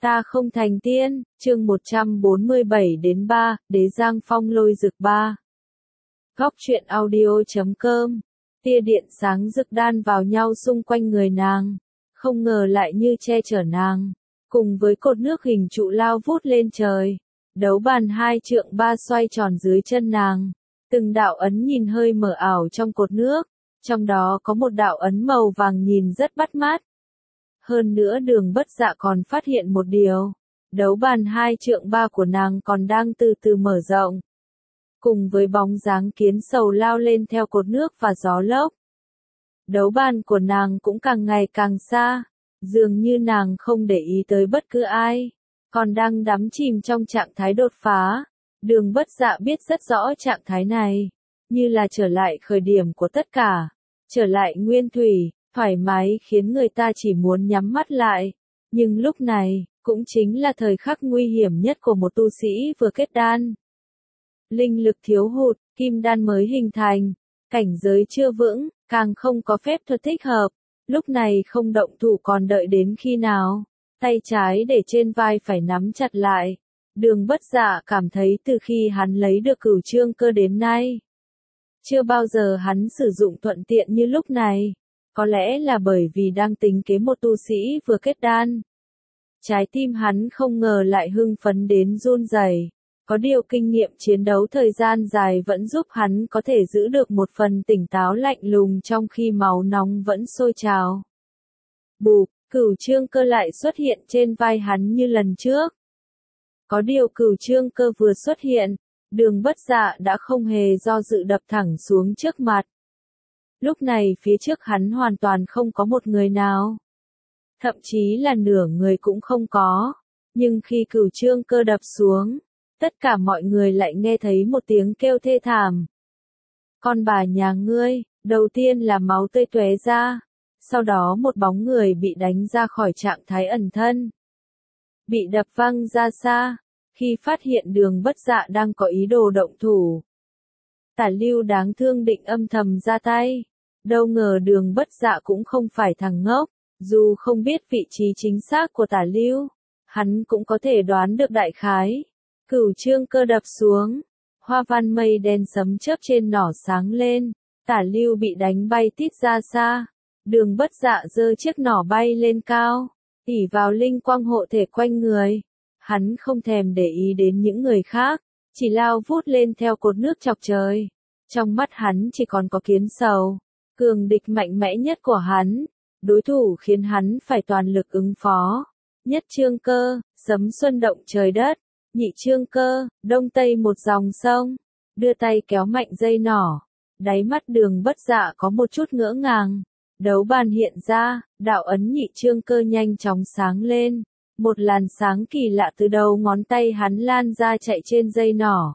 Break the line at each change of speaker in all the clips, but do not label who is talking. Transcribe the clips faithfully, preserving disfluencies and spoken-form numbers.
Ta không thành tiên, chương một trăm bốn mươi bảy đến ba, Đế Giang Phong lôi rực ba. Góc truyện audio chấm com. Tia điện sáng rực đan vào nhau xung quanh người nàng, không ngờ lại như che chở nàng, cùng với cột nước hình trụ lao vút lên trời. Đấu bàn hai trượng ba xoay tròn dưới chân nàng, từng đạo ấn nhìn hơi mờ ảo trong cột nước, trong đó có một đạo ấn màu vàng nhìn rất bắt mắt. Hơn nữa Đường Bất Dạ còn phát hiện một điều, đấu bàn hai trượng ba của nàng còn đang từ từ mở rộng. Cùng với bóng dáng kiến sầu lao lên theo cột nước và gió lốc. Đấu bàn của nàng cũng càng ngày càng xa, dường như nàng không để ý tới bất cứ ai, còn đang đắm chìm trong trạng thái đột phá. Đường Bất Dạ biết rất rõ trạng thái này, như là trở lại khởi điểm của tất cả, trở lại nguyên thủy, thoải mái khiến người ta chỉ muốn nhắm mắt lại. Nhưng lúc này, cũng chính là thời khắc nguy hiểm nhất của một tu sĩ vừa kết đan. Linh lực thiếu hụt, kim đan mới hình thành, cảnh giới chưa vững, càng không có phép thuật thích hợp. Lúc này không động thủ còn đợi đến khi nào, tay trái để trên vai phải nắm chặt lại. Đường Bất Dạ cảm thấy từ khi hắn lấy được Cửu Trương Cơ đến nay, chưa bao giờ hắn sử dụng thuận tiện như lúc này. Có lẽ là bởi vì đang tính kế một tu sĩ vừa kết đan. Trái tim hắn không ngờ lại hưng phấn đến run rẩy. Có điều kinh nghiệm chiến đấu thời gian dài vẫn giúp hắn có thể giữ được một phần tỉnh táo lạnh lùng trong khi máu nóng vẫn sôi trào. Bụp, Cửu Trương Cơ lại xuất hiện trên vai hắn như lần trước. Có điều Cửu Trương Cơ vừa xuất hiện, Đường Bất Dạ đã không hề do dự đập thẳng xuống trước mặt. Lúc này phía trước hắn hoàn toàn không có một người nào. Thậm chí là nửa người cũng không có. Nhưng khi Cửu Trương Cơ đập xuống, tất cả mọi người lại nghe thấy một tiếng kêu thê thảm. Con bà nhà ngươi, đầu tiên là máu tươi tóe ra, sau đó một bóng người bị đánh ra khỏi trạng thái ẩn thân. Bị đập văng ra xa, khi phát hiện Đường Bất Dạ đang có ý đồ động thủ. Tả Lưu đáng thương định âm thầm ra tay. Đâu ngờ Đường Bất Dạ cũng không phải thằng ngốc, dù không biết vị trí chính xác của Tả Lưu, hắn cũng có thể đoán được đại khái. Cửu Trương Cơ đập xuống, hoa văn mây đen sấm chớp trên nỏ sáng lên, Tả Lưu bị đánh bay tít ra xa. Đường Bất Dạ giơ chiếc nỏ bay lên cao, ỷ vào linh quang hộ thể quanh người. Hắn không thèm để ý đến những người khác, chỉ lao vút lên theo cột nước chọc trời. Trong mắt hắn chỉ còn có kiến sầu, cường địch mạnh mẽ nhất của hắn, đối thủ khiến hắn phải toàn lực ứng phó. Nhất Trương Cơ, sấm xuân động trời đất. Nhị Trương Cơ, đông tây một dòng sông. Đưa tay kéo mạnh dây nỏ. Đáy mắt Đường Bất Dạ có một chút ngỡ ngàng. Đấu bàn hiện ra, đạo ấn Nhị Trương Cơ nhanh chóng sáng lên. Một làn sáng kỳ lạ từ đầu ngón tay hắn lan ra chạy trên dây nỏ,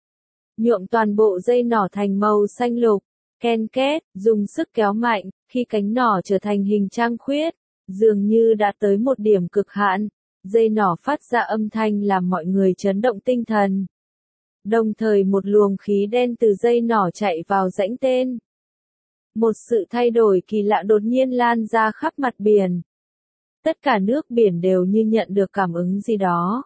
nhuộm toàn bộ dây nỏ thành màu xanh lục. Ken két, dùng sức kéo mạnh, khi cánh nỏ trở thành hình trăng khuyết, dường như đã tới một điểm cực hạn. Dây nỏ phát ra âm thanh làm mọi người chấn động tinh thần. Đồng thời một luồng khí đen từ dây nỏ chạy vào rãnh tên. Một sự thay đổi kỳ lạ đột nhiên lan ra khắp mặt biển. Tất cả nước biển đều như nhận được cảm ứng gì đó.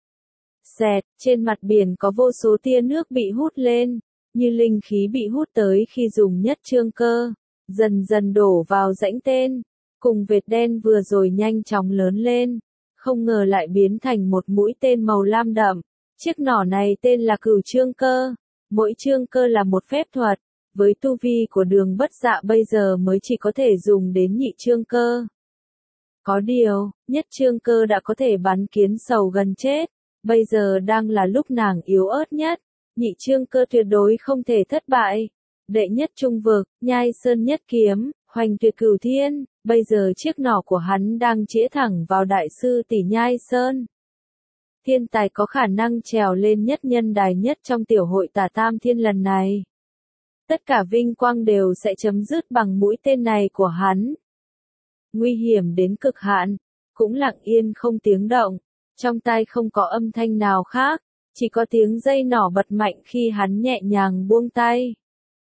Xẹt, trên mặt biển có vô số tia nước bị hút lên, như linh khí bị hút tới khi dùng Nhất Trương Cơ, dần dần đổ vào rãnh tên, cùng vệt đen vừa rồi nhanh chóng lớn lên, không ngờ lại biến thành một mũi tên màu lam đậm. Chiếc nỏ này tên là Cửu Trương Cơ, mỗi trương cơ là một phép thuật, với tu vi của Đường Bất Dạ bây giờ mới chỉ có thể dùng đến Nhị Trương Cơ. Có điều, Nhất Trương Cơ đã có thể bắn kiến sầu gần chết, bây giờ đang là lúc nàng yếu ớt nhất. Nhị Trương Cơ tuyệt đối không thể thất bại. Đệ nhất trung vực, Nhai Sơn Nhất Kiếm, hoành tuyệt cửu thiên, bây giờ chiếc nỏ của hắn đang chĩa thẳng vào đại sư tỷ Nhai Sơn. Thiên tài có khả năng trèo lên nhất nhân đài nhất trong tiểu hội Tả Tam Thiên lần này. Tất cả vinh quang đều sẽ chấm dứt bằng mũi tên này của hắn. Nguy hiểm đến cực hạn, cũng lặng yên không tiếng động, trong tai không có âm thanh nào khác. Chỉ có tiếng dây nỏ bật mạnh khi hắn nhẹ nhàng buông tay.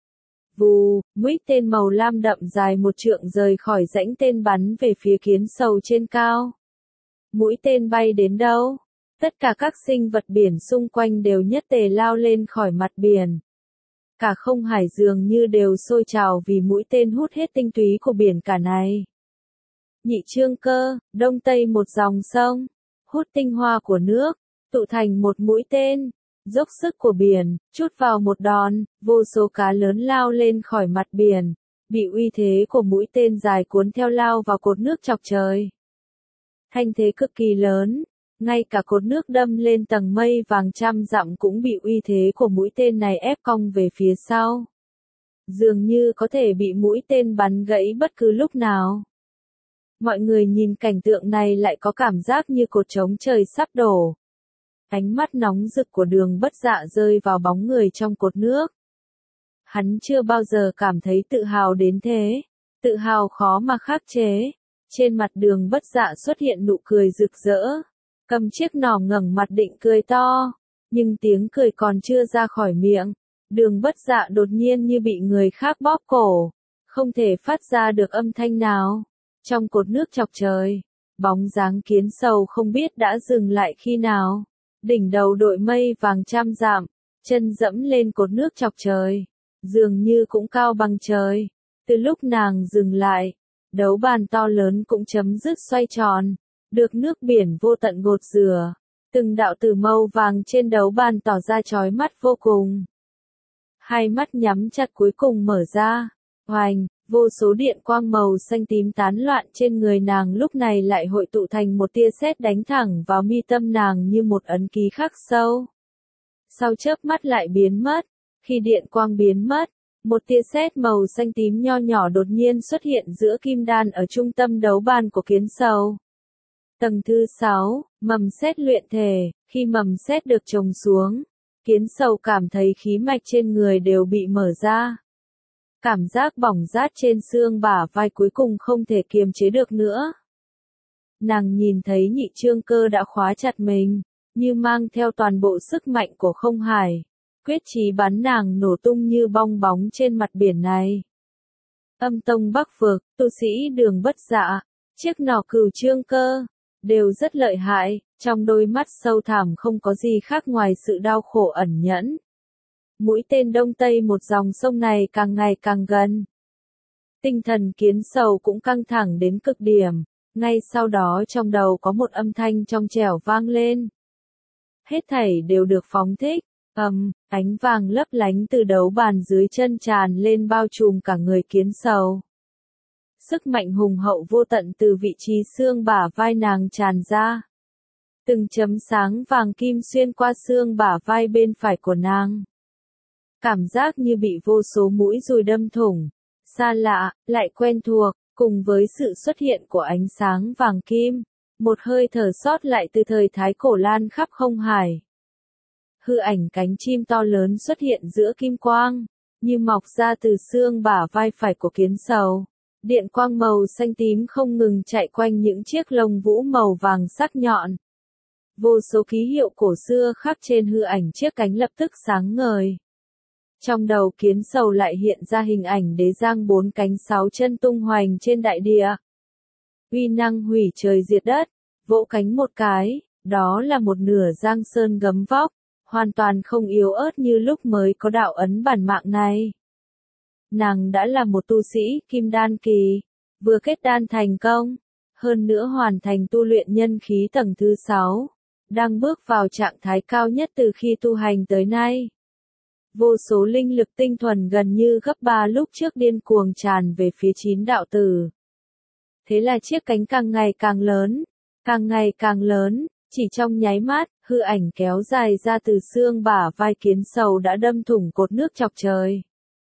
Vù, mũi tên màu lam đậm dài một trượng rời khỏi rãnh tên bắn về phía kiến sầu trên cao. Mũi tên bay đến đâu? Tất cả các sinh vật biển xung quanh đều nhất tề lao lên khỏi mặt biển. Cả không hải dường như đều sôi trào vì mũi tên hút hết tinh túy của biển cả này. Nhị trương cơ, đông tây một dòng sông, hút tinh hoa của nước, tụ thành một mũi tên, dốc sức của biển, chút vào một đòn, vô số cá lớn lao lên khỏi mặt biển, bị uy thế của mũi tên dài cuốn theo lao vào cột nước chọc trời. Thanh thế cực kỳ lớn, ngay cả cột nước đâm lên tầng mây vàng trăm dặm cũng bị uy thế của mũi tên này ép cong về phía sau. Dường như có thể bị mũi tên bắn gãy bất cứ lúc nào. Mọi người nhìn cảnh tượng này lại có cảm giác như cột trống trời sắp đổ. Ánh mắt nóng rực của Đường Bất Dạ rơi vào bóng người trong cột nước. Hắn chưa bao giờ cảm thấy tự hào đến thế, tự hào khó mà khắc chế. Trên mặt Đường Bất Dạ xuất hiện nụ cười rực rỡ, cầm chiếc nỏ ngẩng mặt định cười to, nhưng tiếng cười còn chưa ra khỏi miệng, Đường Bất Dạ đột nhiên như bị người khác bóp cổ, không thể phát ra được âm thanh nào. Trong cột nước chọc trời, bóng dáng Kiến Sầu không biết đã dừng lại khi nào, đỉnh đầu đội mây vàng trăm dặm, chân dẫm lên cột nước chọc trời, dường như cũng cao bằng trời. Từ lúc nàng dừng lại, đấu bàn to lớn cũng chấm dứt xoay tròn, được nước biển vô tận gột rửa, từng đạo tử màu vàng trên đấu bàn tỏ ra chói mắt vô cùng. Hai mắt nhắm chặt cuối cùng mở ra, hoành, vô số điện quang màu xanh tím tán loạn trên người nàng lúc này lại hội tụ thành một tia sét đánh thẳng vào mi tâm nàng như một ấn ký khắc sâu. Sau chớp mắt lại biến mất, khi điện quang biến mất, một tia sét màu xanh tím nho nhỏ đột nhiên xuất hiện giữa kim đan ở trung tâm đấu bàn của Kiến Sầu. Tầng thứ sáu, mầm sét luyện thể, khi mầm sét được trồng xuống, Kiến Sầu cảm thấy khí mạch trên người đều bị mở ra. Cảm giác bỏng rát trên xương bả vai cuối cùng không thể kiềm chế được nữa. Nàng nhìn thấy Nhị Trương Cơ đã khóa chặt mình, như mang theo toàn bộ sức mạnh của không hải, quyết chí bắn nàng nổ tung như bong bóng trên mặt biển này. Âm tông Bắc Vực, tu sĩ Đường Bất Dạ, chiếc nỏ Cửu Trương Cơ, đều rất lợi hại, trong đôi mắt sâu thẳm không có gì khác ngoài sự đau khổ ẩn nhẫn. Mũi tên đông tây một dòng sông này càng ngày càng gần. Tinh thần Kiến Sầu cũng căng thẳng đến cực điểm, ngay sau đó trong đầu có một âm thanh trong trẻo vang lên. Hết thảy đều được phóng thích, ầm, ánh vàng lấp lánh từ đấu bàn dưới chân tràn lên bao trùm cả người Kiến Sầu. Sức mạnh hùng hậu vô tận từ vị trí xương bả vai nàng tràn ra. Từng chấm sáng vàng kim xuyên qua xương bả vai bên phải của nàng. Cảm giác như bị vô số mũi dùi đâm thủng, xa lạ, lại quen thuộc, cùng với sự xuất hiện của ánh sáng vàng kim, một hơi thở sót lại từ thời Thái Cổ lan khắp không hải. Hư ảnh cánh chim to lớn xuất hiện giữa kim quang, như mọc ra từ xương bả vai phải của Kiến Sầu. Điện quang màu xanh tím không ngừng chạy quanh những chiếc lông vũ màu vàng sắc nhọn. Vô số ký hiệu cổ xưa khắc trên hư ảnh chiếc cánh lập tức sáng ngời. Trong đầu Kiến Sầu lại hiện ra hình ảnh đế giang bốn cánh sáu chân tung hoành trên đại địa. Uy năng hủy trời diệt đất, vỗ cánh một cái, đó là một nửa giang sơn gấm vóc, hoàn toàn không yếu ớt như lúc mới có đạo ấn bản mạng này. Nàng đã là một tu sĩ kim đan kỳ, vừa kết đan thành công, hơn nữa hoàn thành tu luyện nhân khí tầng thứ sáu, đang bước vào trạng thái cao nhất từ khi tu hành tới nay. Vô số linh lực tinh thuần gần như gấp ba lúc trước điên cuồng tràn về phía chín đạo tử. Thế là chiếc cánh càng ngày càng lớn, càng ngày càng lớn, chỉ trong nháy mắt, hư ảnh kéo dài ra từ xương bả vai Kiến Sầu đã đâm thủng cột nước chọc trời.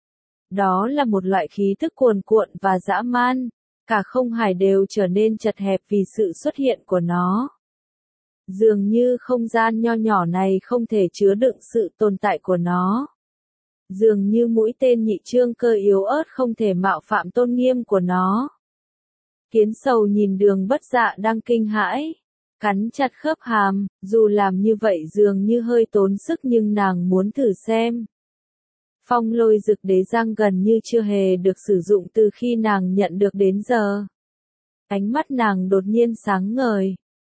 Đó là một loại khí tức cuồn cuộn và dã man, cả không hải đều trở nên chật hẹp vì sự xuất hiện của nó. Dường như không gian nho nhỏ này không thể chứa đựng sự tồn tại của nó. Dường như mũi tên Nhị Trương Cơ yếu ớt không thể mạo phạm tôn nghiêm của nó. Kiến Sầu nhìn Đường Bất Dạ đang kinh hãi, cắn chặt khớp hàm, dù làm như vậy dường như hơi tốn sức nhưng nàng muốn thử xem. Phong lôi dực đế giang gần như chưa hề được sử dụng từ khi nàng nhận được đến giờ. Ánh mắt nàng đột nhiên sáng ngời,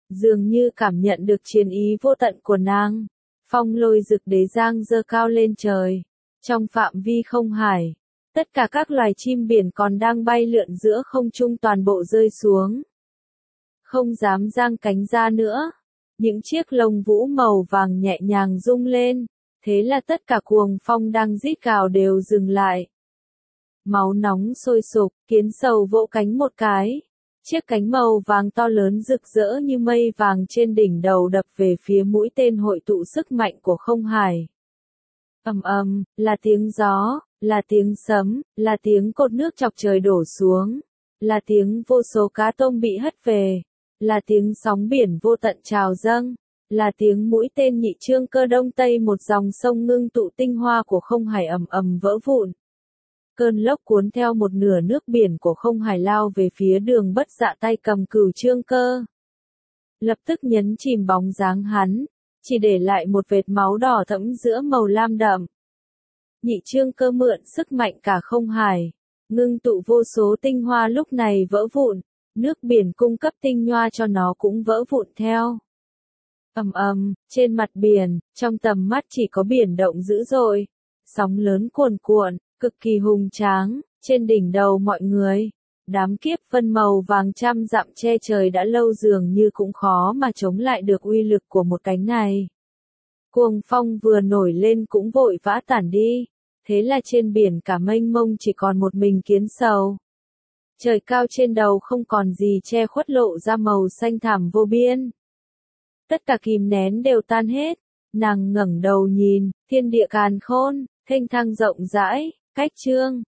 Dường như cảm nhận được chiến ý vô tận của nàng, phong lôi dực đế giang giơ cao lên trời. Trong phạm vi không hải, tất cả các loài chim biển còn đang bay lượn giữa không trung toàn bộ rơi xuống. Không dám giang cánh ra nữa. Những chiếc lông vũ màu vàng nhẹ nhàng rung lên, thế là tất cả cuồng phong đang rít gào đều dừng lại. Máu nóng sôi sục, kiến sầu vỗ cánh một cái. Chiếc cánh màu vàng to lớn rực rỡ như mây vàng trên đỉnh đầu đập về phía mũi tên hội tụ sức mạnh của không hải. Ầm ầm, là tiếng gió, là tiếng sấm, là tiếng cột nước chọc trời đổ xuống, là tiếng vô số cá tôm bị hất về, là tiếng sóng biển vô tận trào dâng, là tiếng mũi tên nhị trương cơ đông tây một dòng sông ngưng tụ tinh hoa của không hải ầm ầm vỡ vụn. Cơn lốc cuốn theo một nửa nước biển của không hải lao về phía Đường Bất Dạ tay cầm cửu trương cơ. Lập tức nhấn chìm bóng dáng hắn, chỉ để lại một vệt máu đỏ thẫm giữa màu lam đậm. Nhị trương cơ mượn sức mạnh cả không hải, ngưng tụ vô số tinh hoa lúc này vỡ vụn, nước biển cung cấp tinh hoa cho nó cũng vỡ vụn theo. Ầm ầm, trên mặt biển, trong tầm mắt chỉ có biển động dữ dội, sóng lớn cuồn cuộn, cực kỳ hùng tráng, trên đỉnh đầu mọi người. Đám kiếp vân màu vàng trăm dặm che trời đã lâu dường như cũng khó mà chống lại được uy lực của một cánh này. Cuồng phong vừa nổi lên cũng vội vã tản đi, thế là trên biển cả mênh mông chỉ còn một mình kiến sầu. Trời cao trên đầu không còn gì che khuất lộ ra màu xanh thẳm vô biên. Tất cả kìm nén đều tan hết, nàng ngẩng đầu nhìn, thiên địa càn khôn, thênh thang rộng rãi, cách trương,